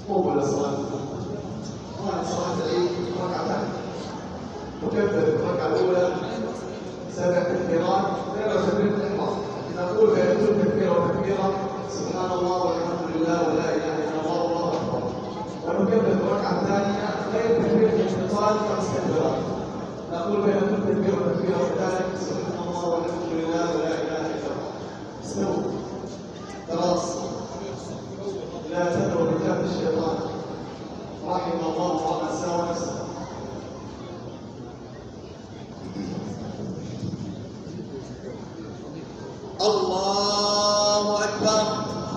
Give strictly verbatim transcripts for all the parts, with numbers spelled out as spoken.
قوموا للصلاة. هذه صلاة العيد ركعتان. نكبر الركعة الأولى سبع تكبيرات غير تكبيرة الإحرام. نقول بين كل تكبيرة وتكبيرة سبحان الله والحمد لله ولا إله إلا الله والله أكبر. ونكبر الركعة الثانية غير تكبيرة الانتقال خمس تكبيرات. نقول بين كل تكبيرة وتكبيرة كذلك سبحان الله والحمد لله ولا إله إلا الله. اسمعوا خلاص لا تدعوا بكافر الشيطان رحم الله وما سوى نفسه. الله أكبر.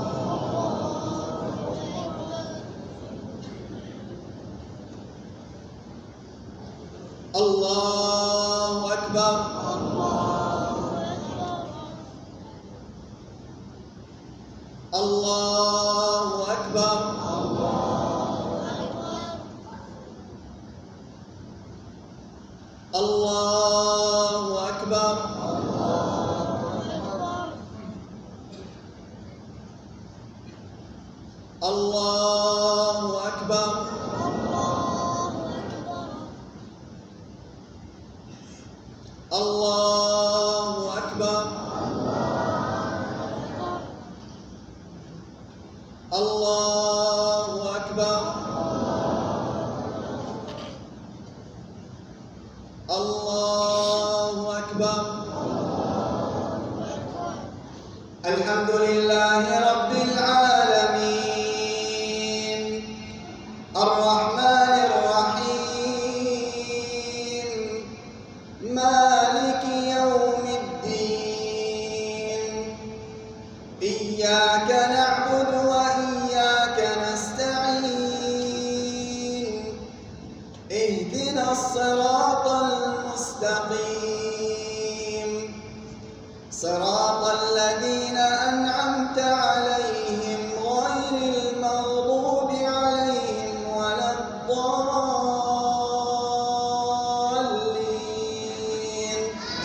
الله أكبر. الله أكبر. الله أكبر. الله أكبر. الله أكبر. الله أكبر. الله أكبر. الحمد لله رب العالمين الرحمن الرحيم مالك يوم الدين إياك نعبد وإياك نستعين اهدنا الصراط المستقيم صراط الذين أنعمت عليهم غير المغضوب عليهم ولا الضالين.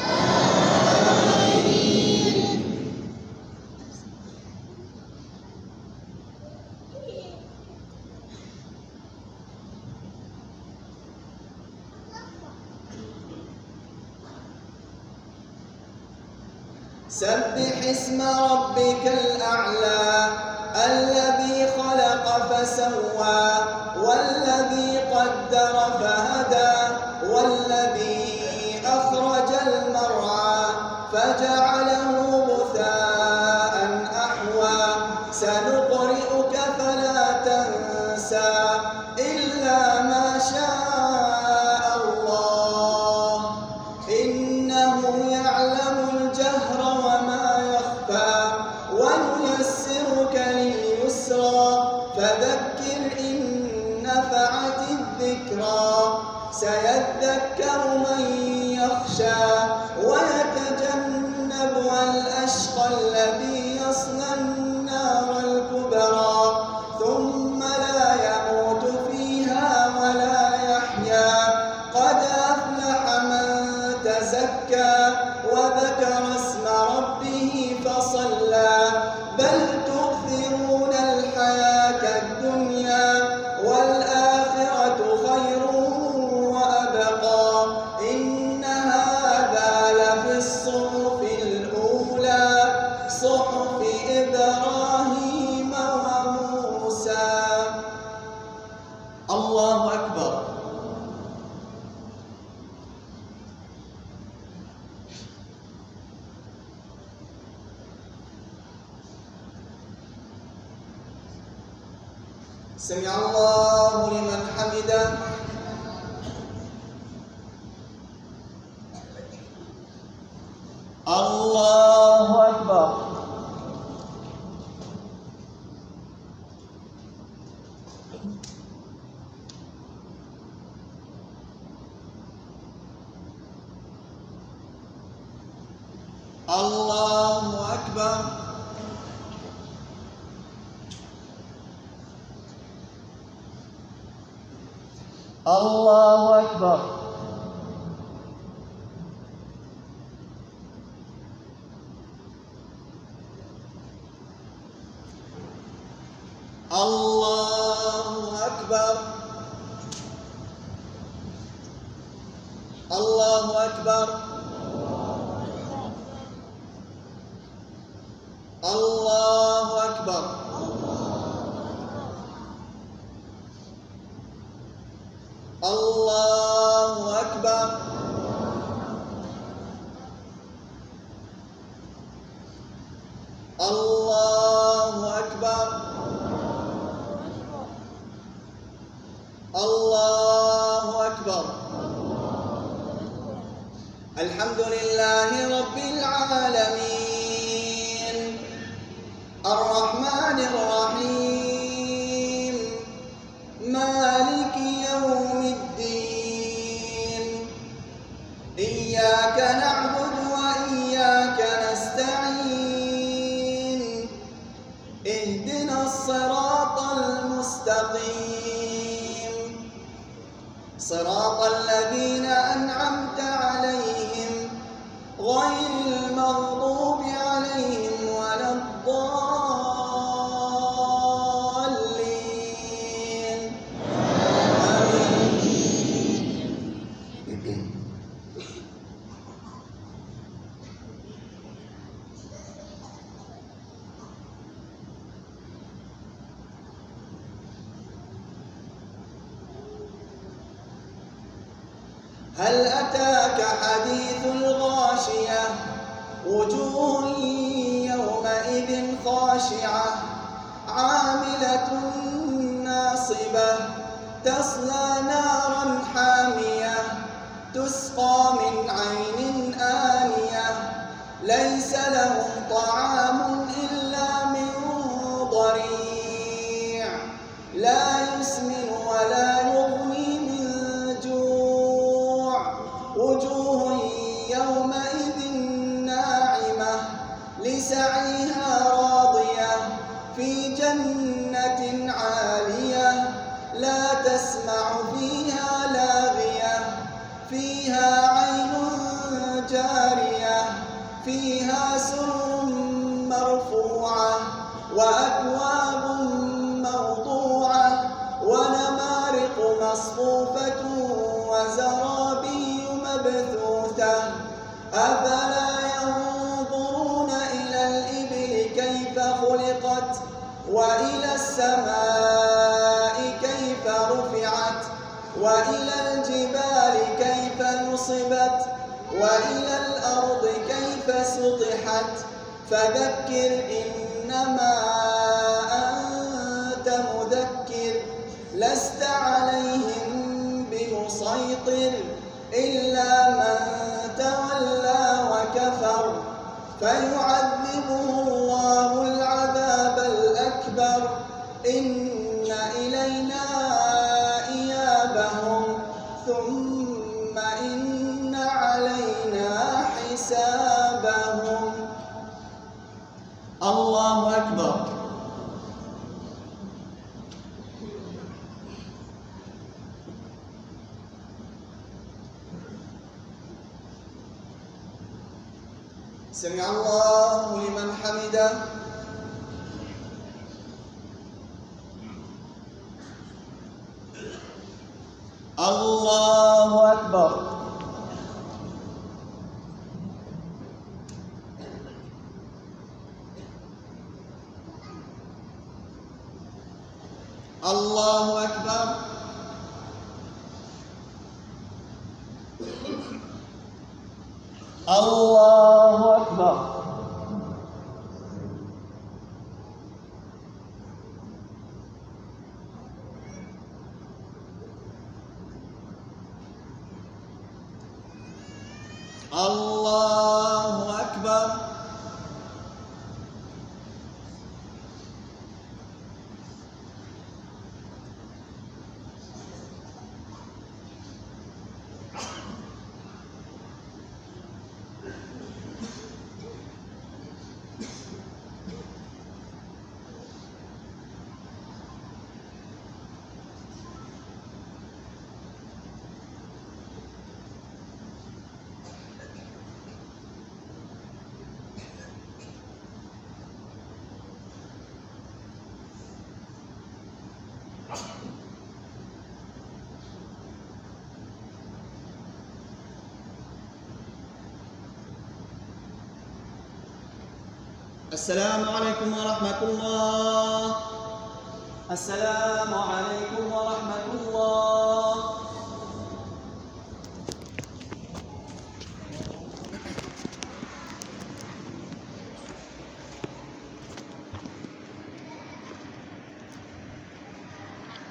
سبح اسم ربك الأعلى الذي خلق فسوى والذي قدر فهدى والذي أخرج المرعى فجعله غثاء أحوى سنقرئك فلا تنسى إلا ما شاء الله إنه يعلم الجهر وما يخفى ونيسرك لليسرى فذكر إن نفعت الذكرى سيذكر من يخشى ويتجنبها الأشقى الذي يصلى النار الكبرى ثم لا يموت فيها ولا يحيا قد أفلح من تزكى وذكر اسم ربه فصلى بل تؤثرون الحياة الدنيا والآخرة خير وأبقى إن هذا لفي الصحف الأولى صحف إبراهيم وموسى. الله أكبر. سمع الله لمن حمده. الله أكبر. الله أكبر. الله أكبر. الله أكبر الله أكبر الله أكبر الله أكبر الله أكبر الله أكبر الحمد لله رب العالمين الرحمن الرحيم مالك يوم الدين إياك نعبد وإياك نستعين اهدنا الصراط المستقيم صراط الذين أنعمت عليهم غير المغضوب عليهم ولا الضالين آمين. هل أتاك حديث الغاشية وجوه يومئذ خاشعة عاملة ناصبة تصلى نارا حامية تسقى من عين آنية ليس لهم طعام إلا من ضريع لا يسمن ولا يغني من جوع وجوه يومئذ ناعمة لسعيها راضية في جنة عالية لا تسمع فيها لاغية فيها عين جارية فيها سرر مرفوعة وأكواب موضوعة ونمارق مصفوفة وزرابي مبثوثة أفلا ينظرون إلى الإبل كيف خلقت وإلى السماء كيف رفعت وإلى الجبال كيف نصبت وإلى الأرض كيف سطحت فذكر إنما أنت مذكر لست عليهم بمسيطر إلا من تولى وكفر فيعذبه الله العذاب الأكبر إن إلينا إيابهم ثم إن علينا حسابهم. الله أكبر. سمع الله لمن حمده. الله أكبر. الله أكبر. الله أكبر. الله أكبر. السلام عليكم ورحمة الله. السلام عليكم ورحمة الله.